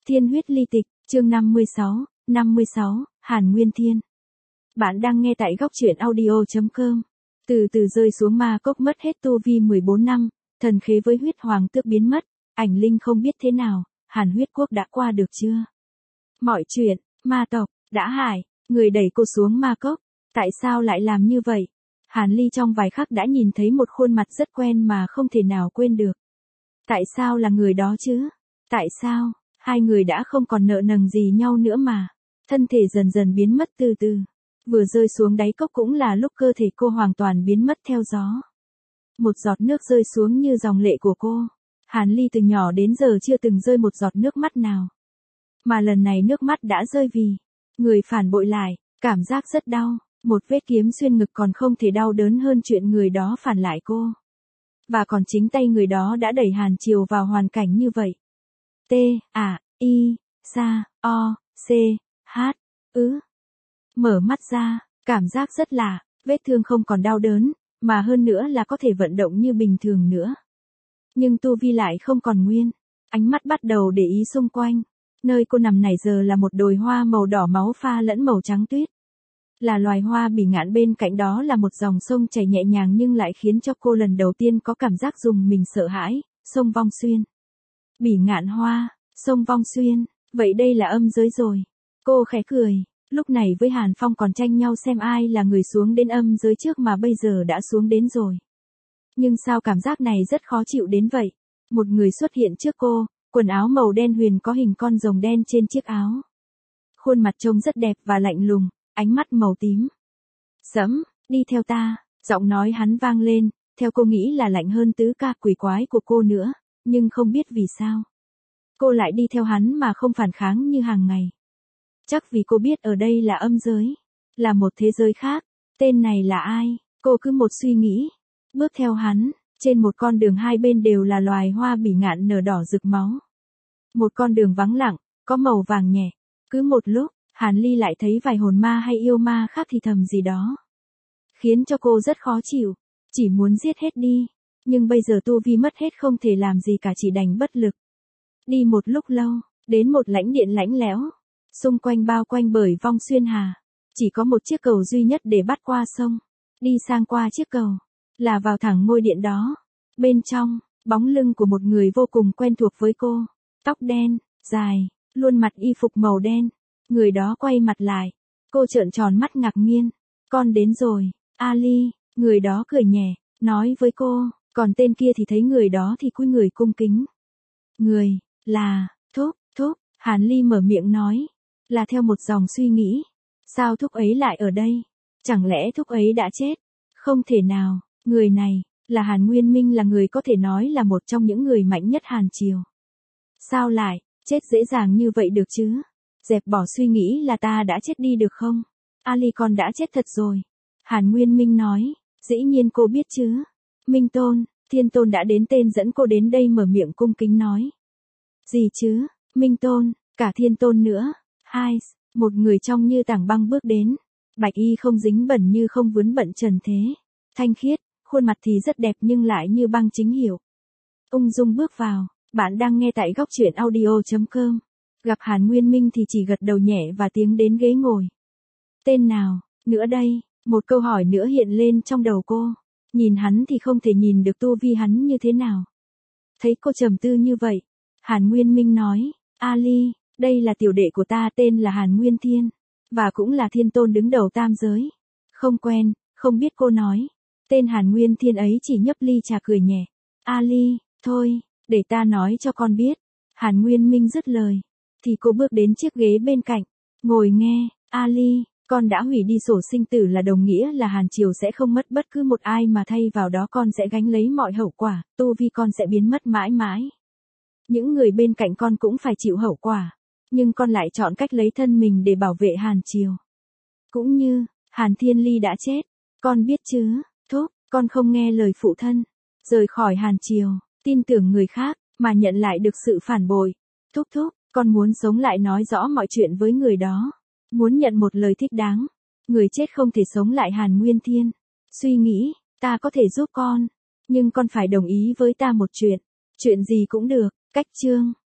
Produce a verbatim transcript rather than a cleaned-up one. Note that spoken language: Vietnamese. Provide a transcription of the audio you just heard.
Thiên huyết ly tịch, chương năm mươi sáu, năm mươi sáu, Hàn Nguyên Thiên. Bạn đang nghe tại góc truyện audio chấm com. Từ từ rơi xuống ma cốc mất hết tu vi mười bốn năm, thần khế với huyết hoàng tước biến mất, ảnh linh không biết thế nào, Hàn huyết quốc đã qua được chưa? Mọi chuyện, ma tộc, đã hại, người đẩy cô xuống ma cốc, tại sao lại làm như vậy? Hàn Ly trong vài khắc đã nhìn thấy một khuôn mặt rất quen mà không thể nào quên được. Tại sao là người đó chứ? Tại sao? Hai người đã không còn nợ nần gì nhau nữa mà. Thân thể dần dần biến mất từ từ. Vừa rơi xuống đáy cốc cũng là lúc cơ thể cô hoàn toàn biến mất theo gió. Một giọt nước rơi xuống như dòng lệ của cô. Hàn Ly từ nhỏ đến giờ chưa từng rơi một giọt nước mắt nào. Mà lần này nước mắt đã rơi vì người phản bội lại, cảm giác rất đau. Một vết kiếm xuyên ngực còn không thể đau đớn hơn chuyện người đó phản lại cô. Và còn chính tay người đó đã đẩy Hàn Triều vào hoàn cảnh như vậy. T, A, I, Sa, O, C, H, ứ. Mở mắt ra, cảm giác rất lạ, vết thương không còn đau đớn, mà hơn nữa là có thể vận động như bình thường nữa. Nhưng tu vi lại không còn nguyên, ánh mắt bắt đầu để ý xung quanh. Nơi cô nằm này giờ là một đồi hoa màu đỏ máu pha lẫn màu trắng tuyết. Là loài hoa bỉ ngạn, bên cạnh đó là một dòng sông chảy nhẹ nhàng nhưng lại khiến cho cô lần đầu tiên có cảm giác rùng mình sợ hãi, sông Vong Xuyên. Bỉ ngạn hoa, sông Vong Xuyên, vậy đây là âm giới rồi. Cô khẽ cười, lúc này với Hàn Phong còn tranh nhau xem ai là người xuống đến âm giới trước mà bây giờ đã xuống đến rồi. Nhưng sao cảm giác này rất khó chịu đến vậy? Một người xuất hiện trước cô, quần áo màu đen huyền có hình con rồng đen trên chiếc áo. Khuôn mặt trông rất đẹp và lạnh lùng, ánh mắt màu tím. Sẫm, đi theo ta, giọng nói hắn vang lên, theo cô nghĩ là lạnh hơn tứ ca quỷ quái của cô nữa, nhưng không biết vì sao. Cô lại đi theo hắn mà không phản kháng như hàng ngày. Chắc vì cô biết ở đây là âm giới, là một thế giới khác, tên này là ai, cô cứ một suy nghĩ. Bước theo hắn, trên một con đường hai bên đều là loài hoa bỉ ngạn nở đỏ rực máu. Một con đường vắng lặng, có màu vàng nhẹ, cứ một lúc, Hàn Ly lại thấy vài hồn ma hay yêu ma khác thì thầm gì đó. Khiến cho cô rất khó chịu, chỉ muốn giết hết đi, nhưng bây giờ tu vi mất hết không thể làm gì cả, chỉ đành bất lực. Đi một lúc lâu, đến một lãnh điện lạnh lẽo, xung quanh bao quanh bởi Vong Xuyên Hà, chỉ có một chiếc cầu duy nhất để bắt qua sông. Đi sang qua chiếc cầu, là vào thẳng ngôi điện đó. Bên trong, bóng lưng của một người vô cùng quen thuộc với cô, tóc đen, dài, luôn mặc y phục màu đen. Người đó quay mặt lại, cô trợn tròn mắt ngạc nhiên. Con đến rồi, Ali, người đó cười nhẹ, nói với cô, còn tên kia thì thấy người đó thì cúi người cung kính. Người, là, Thúc, Thúc, Hàn Ly mở miệng nói, là theo một dòng suy nghĩ. Sao Thúc ấy lại ở đây? Chẳng lẽ Thúc ấy đã chết? Không thể nào, người này, là Hàn Nguyên Minh, là người có thể nói là một trong những người mạnh nhất Hàn Triều. Sao lại, chết dễ dàng như vậy được chứ? Dẹp bỏ suy nghĩ là ta đã chết đi được không? Ali con đã chết thật rồi. Hàn Nguyên Minh nói, dĩ nhiên cô biết chứ. Minh Tôn, Thiên Tôn đã đến, tên dẫn cô đến đây, mở miệng cung kính nói. Gì chứ, Minh Tôn, cả Thiên Tôn nữa. Hai, một người trong như tảng băng bước đến. Bạch y không dính bẩn như không vướng bận trần thế. Thanh khiết, khuôn mặt thì rất đẹp nhưng lại như băng chính hiệu. Ung dung bước vào, bạn đang nghe tại góc truyện audio chấm com. Gặp Hàn Nguyên Minh thì chỉ gật đầu nhẹ và tiến đến ghế ngồi. Tên nào, nữa đây, một câu hỏi nữa hiện lên trong đầu cô. Nhìn hắn thì không thể nhìn được tu vi hắn như thế nào. Thấy cô trầm tư như vậy, Hàn Nguyên Minh nói, Ali, đây là tiểu đệ của ta, tên là Hàn Nguyên Thiên, và cũng là Thiên Tôn đứng đầu tam giới. Không quen, không biết, cô nói. Tên Hàn Nguyên Thiên ấy chỉ nhấp ly trà cười nhẹ. Ali, thôi, để ta nói cho con biết. Hàn Nguyên Minh dứt lời, thì cô bước đến chiếc ghế bên cạnh, ngồi nghe. Ali, con đã hủy đi sổ sinh tử, là đồng nghĩa là Hàn Triều sẽ không mất bất cứ một ai, mà thay vào đó con sẽ gánh lấy mọi hậu quả, tu vi con sẽ biến mất mãi mãi. Những người bên cạnh con cũng phải chịu hậu quả, nhưng con lại chọn cách lấy thân mình để bảo vệ Hàn Triều. Cũng như, Hàn Thiên Ly đã chết, con biết chứ, Thúc, con không nghe lời phụ thân, rời khỏi Hàn Triều, tin tưởng người khác, mà nhận lại được sự phản bội. Thúc Thúc, con muốn sống lại nói rõ mọi chuyện với người đó. Muốn nhận một lời thích đáng. Người chết không thể sống lại. Hàn Nguyên Thiên suy nghĩ, ta có thể giúp con, nhưng con phải đồng ý với ta một chuyện. Chuyện gì cũng được. Cách chương.